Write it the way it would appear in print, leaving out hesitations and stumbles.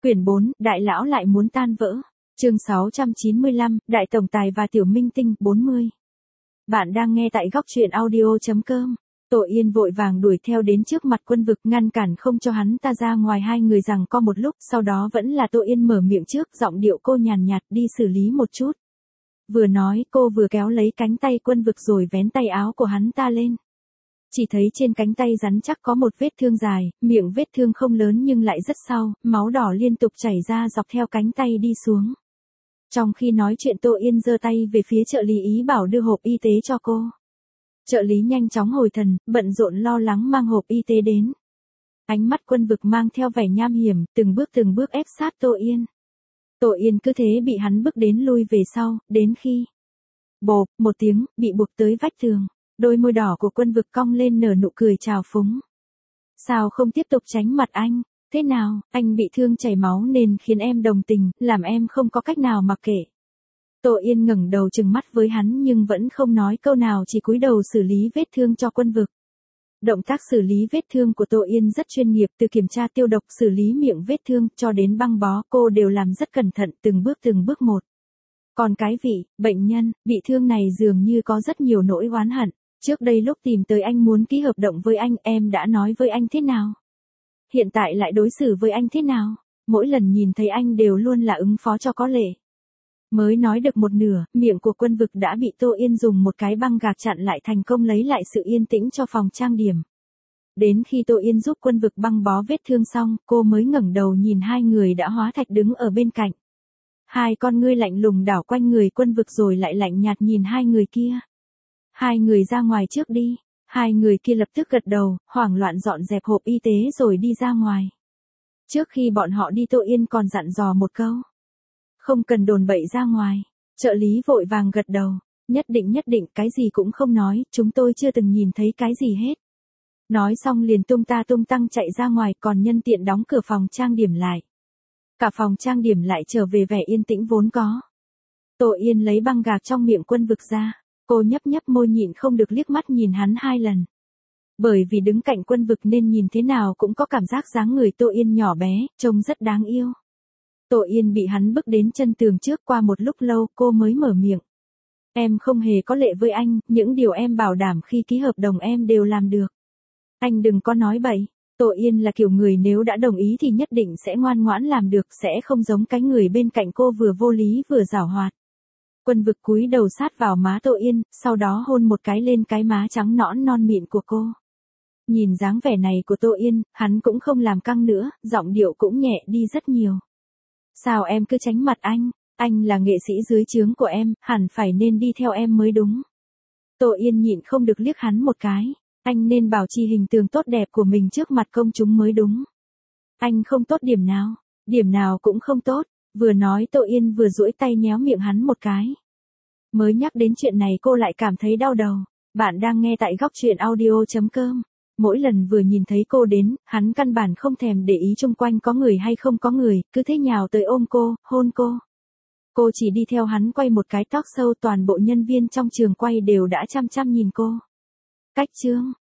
Quyển 4, Đại lão lại muốn tan vỡ. Chương 695, Đại tổng tài và tiểu minh tinh, 40. Bạn đang nghe tại góc truyện audio.com. Tổ Yên vội vàng đuổi theo đến trước mặt Quân Vực, ngăn cản không cho hắn ta ra ngoài. Hai người giằng co một lúc, sau đó vẫn là Tổ Yên mở miệng trước, giọng điệu cô nhàn nhạt, đi xử lý một chút. Vừa nói, cô vừa kéo lấy cánh tay Quân Vực rồi vén tay áo của hắn ta lên. Chỉ thấy trên cánh tay rắn chắc có một vết thương dài, miệng vết thương không lớn nhưng lại rất sâu, máu đỏ liên tục chảy ra dọc theo cánh tay đi xuống. Trong khi nói chuyện, Tô Yên giơ tay về phía trợ lý ý bảo đưa hộp y tế cho cô. Trợ lý nhanh chóng hồi thần, bận rộn lo lắng mang hộp y tế đến. Ánh mắt Quân Vực mang theo vẻ nham hiểm, từng bước ép sát Tô Yên. Tô Yên cứ thế bị hắn bước đến lui về sau, đến khi bộp một tiếng, bị buộc tới vách tường. Đôi môi đỏ của Quân Vực cong lên nở nụ cười trào phúng. Sao không tiếp tục tránh mặt anh? Thế nào, anh bị thương chảy máu nên khiến em đồng tình, làm em không có cách nào mặc kệ. Tô Yên ngẩng đầu trừng mắt với hắn nhưng vẫn không nói câu nào, chỉ cúi đầu xử lý vết thương cho Quân Vực. Động tác xử lý vết thương của Tô Yên rất chuyên nghiệp, từ kiểm tra tiêu độc, xử lý miệng vết thương, cho đến băng bó, cô đều làm rất cẩn thận, từng bước một. Còn cái vị, bệnh nhân, bị thương này dường như có rất nhiều nỗi oán hận. Trước đây lúc tìm tới anh muốn ký hợp đồng với anh, em đã nói với anh thế nào? Hiện tại lại đối xử với anh thế nào? Mỗi lần nhìn thấy anh đều luôn là ứng phó cho có lệ. Mới nói được một nửa, miệng của Quân Vực đã bị Tô Yên dùng một cái băng gạc chặn lại, thành công lấy lại sự yên tĩnh cho phòng trang điểm. Đến khi Tô Yên giúp Quân Vực băng bó vết thương xong, cô mới ngẩng đầu nhìn hai người đã hóa thạch đứng ở bên cạnh. Hai con ngươi lạnh lùng đảo quanh người Quân Vực rồi lại lạnh nhạt nhìn hai người kia. Hai người ra ngoài trước đi. Hai người kia lập tức gật đầu, hoảng loạn dọn dẹp hộp y tế rồi đi ra ngoài. Trước khi bọn họ đi, Tô Yên còn dặn dò một câu. Không cần đồn bậy ra ngoài. Trợ lý vội vàng gật đầu. Nhất định, cái gì cũng không nói, chúng tôi chưa từng nhìn thấy cái gì hết. Nói xong liền tung tăng chạy ra ngoài, còn nhân tiện đóng cửa phòng trang điểm lại. Cả phòng trang điểm lại trở về vẻ yên tĩnh vốn có. Tô Yên lấy băng gạc trong miệng Quân Vực ra. Cô nhấp môi nhịn không được liếc mắt nhìn hắn 2 lần. Bởi vì đứng cạnh Quân Vực nên nhìn thế nào cũng có cảm giác dáng người Tô Yên nhỏ bé, trông rất đáng yêu. Tô Yên bị hắn bước đến chân tường trước, qua một lúc lâu cô mới mở miệng. Em không hề có lệ với anh, những điều em bảo đảm khi ký hợp đồng em đều làm được. Anh đừng có nói bậy. Tô Yên là kiểu người nếu đã đồng ý thì nhất định sẽ ngoan ngoãn làm được, sẽ không giống cái người bên cạnh cô vừa vô lý vừa giảo hoạt. Quân Vực cúi đầu sát vào má Tô Yên, sau đó hôn một cái lên cái má trắng nõn non mịn của cô. Nhìn dáng vẻ này của Tô Yên, hắn cũng không làm căng nữa, giọng điệu cũng nhẹ đi rất nhiều. Sao em cứ tránh mặt anh là nghệ sĩ dưới trướng của em, hẳn phải nên đi theo em mới đúng. Tô Yên nhịn không được liếc hắn một cái, anh nên bảo trì hình tượng tốt đẹp của mình trước mặt công chúng mới đúng. Anh không tốt điểm nào cũng không tốt. Vừa nói Tô Yên vừa duỗi tay nhéo miệng hắn một cái. Mới nhắc đến chuyện này cô lại cảm thấy đau đầu. Bạn đang nghe tại góc truyện audio.com. Mỗi lần vừa nhìn thấy cô đến, hắn căn bản không thèm để ý chung quanh có người hay không có người, cứ thế nhào tới ôm cô, hôn cô. Cô chỉ đi theo hắn quay một cái talk show, toàn bộ nhân viên trong trường quay đều đã chăm nhìn cô. Cách chương